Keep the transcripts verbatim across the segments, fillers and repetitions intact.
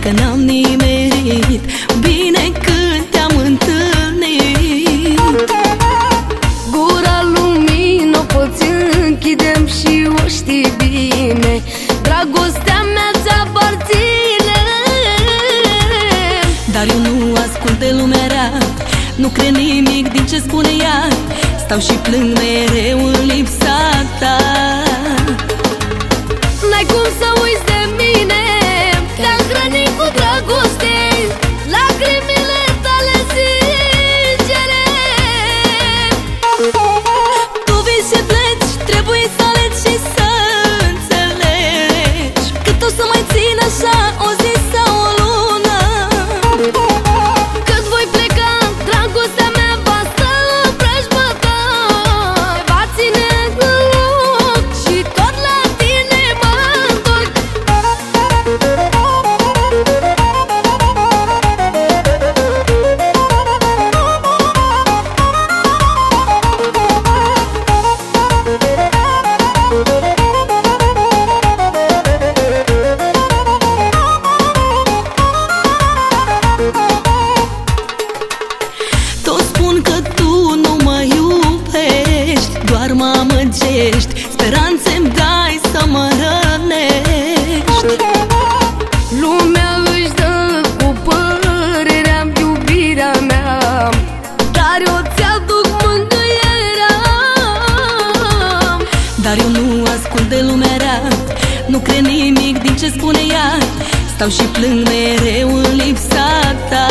că n-am nimerit bine când te-am întâlnit. Gura lumii n-o poți închidem și o știi bine, dragostea mea ți-aparține. Dar eu nu ascult de lumea rea, nu cred nimic din ce spune ea, stau și plâng mereu în lipsa ta. N-ai cum să uiți de mine, te-am hrănit cu dragoste, lacrimile tale sincere. Tu vii și pleci, trebuie să alegi și să înțelegi cât o să mai țin așa o zi sau o lună. Cât voi pleca, dragostea mea va sta la vrăjbători, va ține în loc și tot la tine mă întorc. Toți spun că tu nu mă iubești, doar mă amăgești, speranțe-mi dai să mă rănești. Lumea își dă cu părerea iubirea mea, dar eu ți-aduc mângâierea. Dar eu nu ascult de lumea rea, nu cred nimic din ce spune ea, stau și plâng mereu în lipsa ta.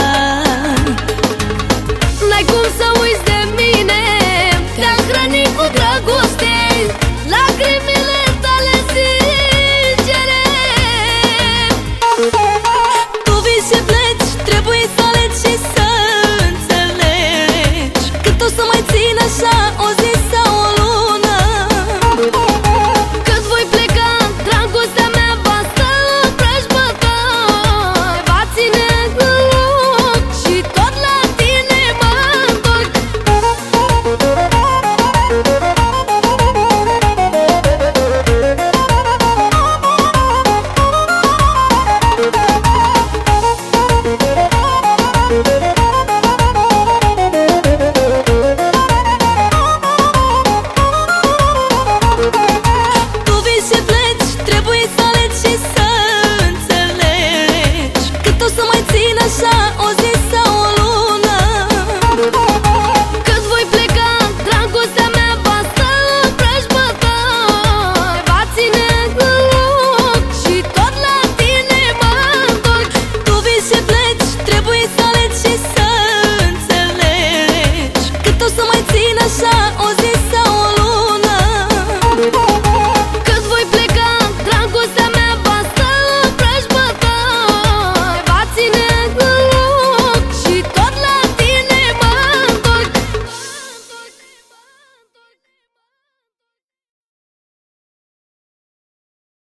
N-ai cum să uiți de mine, te-am hrănit cu dragoste, lacrimile tale sincere. Tu vii și pleci, trebuie să alegi și să înțelegi cât o să mai țin așa o zi sau o lună. Cât voi pleca, dragostea mea va sta la vrăjbători, va ține în loc și tot la tine mă întorc. Tu vii și pleci, trebuie să alegi și să înțelegi cât o să mai țin așa o zi sau o lună. Cât voi pleca, dragostea mea va sta la vrăjbători, va ține în loc și tot la tine mă întorc. Tu vii și pleci, trebuie să alegi și să înțelegi cât o să mai țin așa o zi